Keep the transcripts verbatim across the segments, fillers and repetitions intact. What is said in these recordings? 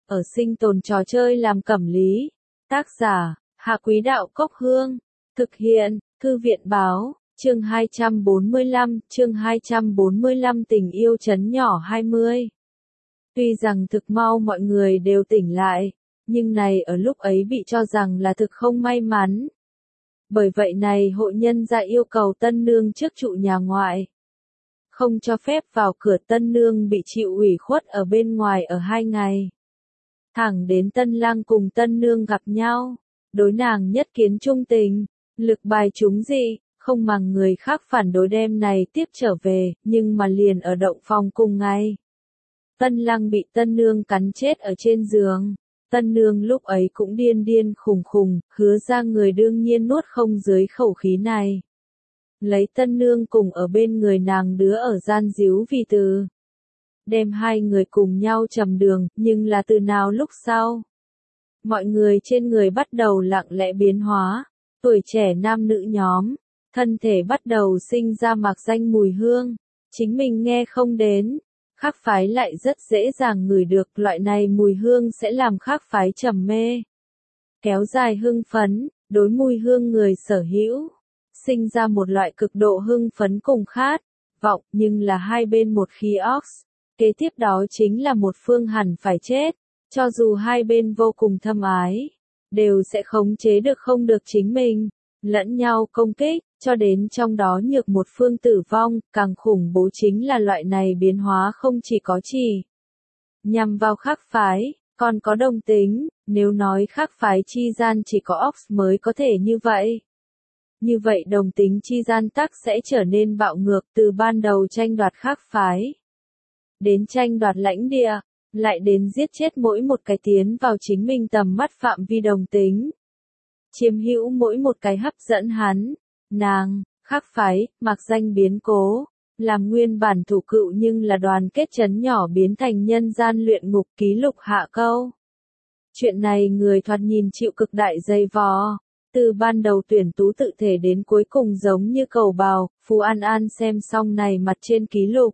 ở sinh tồn trò chơi làm cẩm lý. Tác giả, Hạ Quý Đạo Cốc Hương. Thực hiện, Thư viện Báo, chương hai trăm bốn mươi lăm, chương hai trăm bốn mươi lăm tình yêu trấn nhỏ hai mươi. Tuy rằng thực mau mọi người đều tỉnh lại, nhưng này ở lúc ấy bị cho rằng là thực không may mắn. Bởi vậy này hội nhân gia yêu cầu tân nương trước trụ nhà ngoại. Không cho phép vào cửa, tân nương bị chịu ủy khuất ở bên ngoài ở hai ngày. Thẳng đến tân lang cùng tân nương gặp nhau, đối nàng nhất kiến trung tình, lực bài chúng dị, không màng người khác phản đối đem này tiếp trở về, nhưng mà liền ở động phòng cùng ngày. Tân lang bị tân nương cắn chết ở trên giường, tân nương lúc ấy cũng điên điên khùng khùng, hứa ra người đương nhiên nuốt không dưới khẩu khí này. Lấy tân nương cùng ở bên người nàng đứa ở gian díu vì từ. Đem hai người cùng nhau trầm đường, nhưng là từ nào lúc sau. Mọi người trên người bắt đầu lặng lẽ biến hóa, tuổi trẻ nam nữ nhóm, thân thể bắt đầu sinh ra mạc danh mùi hương, chính mình nghe không đến, khác phái lại rất dễ dàng ngửi được, loại này mùi hương sẽ làm khác phái trầm mê. Kéo dài hưng phấn, đối mùi hương người sở hữu, sinh ra một loại cực độ hưng phấn cùng khát, vọng, nhưng là hai bên một khí ox. Kế tiếp đó chính là một phương hẳn phải chết, cho dù hai bên vô cùng thâm ái, đều sẽ khống chế được không được chính mình, lẫn nhau công kích, cho đến trong đó nhược một phương tử vong, càng khủng bố chính là loại này biến hóa không chỉ có chỉ nhằm vào khác phái, còn có đồng tính, nếu nói khác phái chi gian chỉ có ox mới có thể như vậy. Như vậy đồng tính chi gian tắc sẽ trở nên bạo ngược, từ ban đầu tranh đoạt khác phái đến tranh đoạt lãnh địa, lại đến giết chết mỗi một cái tiến vào chính mình tầm mắt phạm vi đồng tính. Chiếm hữu mỗi một cái hấp dẫn hắn, nàng, khác phái, mặc danh biến cố, làm nguyên bản thủ cựu nhưng là đoàn kết chấn nhỏ biến thành nhân gian luyện ngục ký lục hạ câu. Chuyện này người thoạt nhìn chịu cực đại dày vò, từ ban đầu tuyển tú tự thể đến cuối cùng giống như cầu bào, Phú An An xem xong này mặt trên ký lục.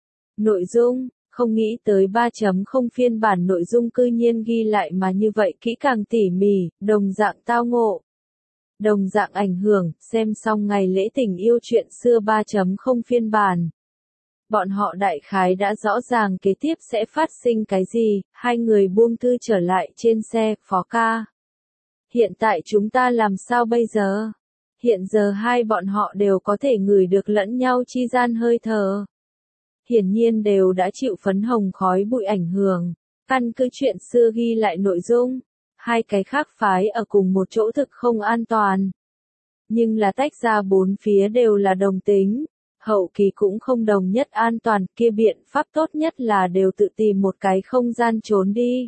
Nội dung, không nghĩ tới ba chấm không phiên bản nội dung cư nhiên ghi lại mà như vậy kỹ càng tỉ mỉ, đồng dạng tao ngộ. Đồng dạng ảnh hưởng, xem xong ngày lễ tình yêu chuyện xưa ba chấm không phiên bản. Bọn họ đại khái đã rõ ràng kế tiếp sẽ phát sinh cái gì, hai người buông thư trở lại trên xe, Phó ca. Hiện tại chúng ta làm sao bây giờ? Hiện giờ hai bọn họ đều có thể ngửi được lẫn nhau chi gian hơi thở. Hiển nhiên đều đã chịu phấn hồng khói bụi ảnh hưởng, căn cứ chuyện xưa ghi lại nội dung, hai cái khác phái ở cùng một chỗ thực không an toàn. Nhưng là tách ra bốn phía đều là đồng tính, hậu kỳ cũng không đồng nhất an toàn, kia biện pháp tốt nhất là đều tự tìm một cái không gian trốn đi.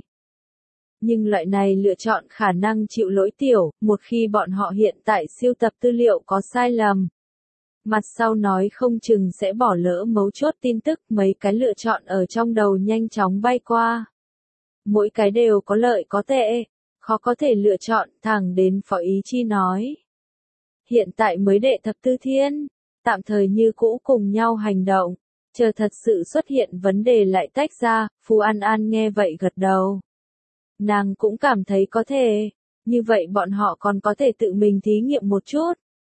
Nhưng loại này lựa chọn khả năng chịu lỗi tiểu, một khi bọn họ hiện tại siêu tập tư liệu có sai lầm. Mặt sau nói không chừng sẽ bỏ lỡ mấu chốt tin tức, mấy cái lựa chọn ở trong đầu nhanh chóng bay qua. Mỗi cái đều có lợi có tệ, khó có thể lựa chọn, thẳng đến Phó Ý Chi nói. Hiện tại mới đệ thập tư thiên, tạm thời như cũ cùng nhau hành động, chờ thật sự xuất hiện vấn đề lại tách ra, Phú An An nghe vậy gật đầu. Nàng cũng cảm thấy có thể, như vậy bọn họ còn có thể tự mình thí nghiệm một chút.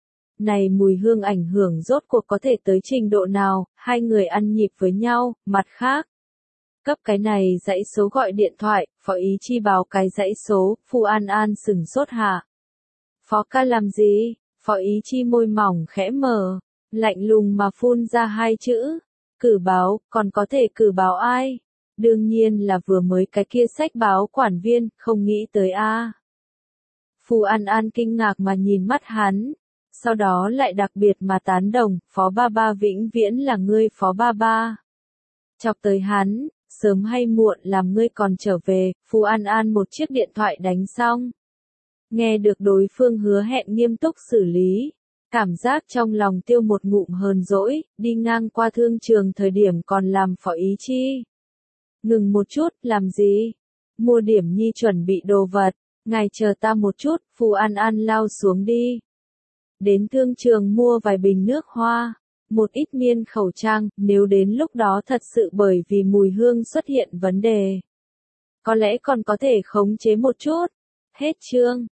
Này mùi hương ảnh hưởng rốt cuộc có thể tới trình độ nào, hai người ăn nhịp với nhau, mặt khác. Cấp cái này dãy số gọi điện thoại, Phó Ý Chi báo cái dãy số, Phú An An sừng sốt hạ. Phó ca làm gì? Phó Ý Chi môi mỏng khẽ mở, lạnh lùng mà phun ra hai chữ. Cử báo, còn có thể cử báo ai? Đương nhiên là vừa mới cái kia sách báo quản viên, không nghĩ tới a. À. Phú An An kinh ngạc mà nhìn mắt hắn. Sau đó lại đặc biệt mà tán đồng, Phó ba ba vĩnh viễn là ngươi Phó ba ba. Chọc tới hắn, sớm hay muộn làm ngươi còn trở về, Phú An An một chiếc điện thoại đánh xong. Nghe được đối phương hứa hẹn nghiêm túc xử lý, cảm giác trong lòng tiêu một ngụm hờn dỗi, đi ngang qua thương trường thời điểm còn làm Phó Ý Chi. Ngừng một chút, làm gì? Mua điểm nhi chuẩn bị đồ vật, ngài chờ ta một chút, Phú An An lao xuống đi. Đến thương trường mua vài bình nước hoa, một ít miên khẩu trang, nếu đến lúc đó thật sự bởi vì mùi hương xuất hiện vấn đề. có lẽ còn có thể khống chế một chút. Hết chương.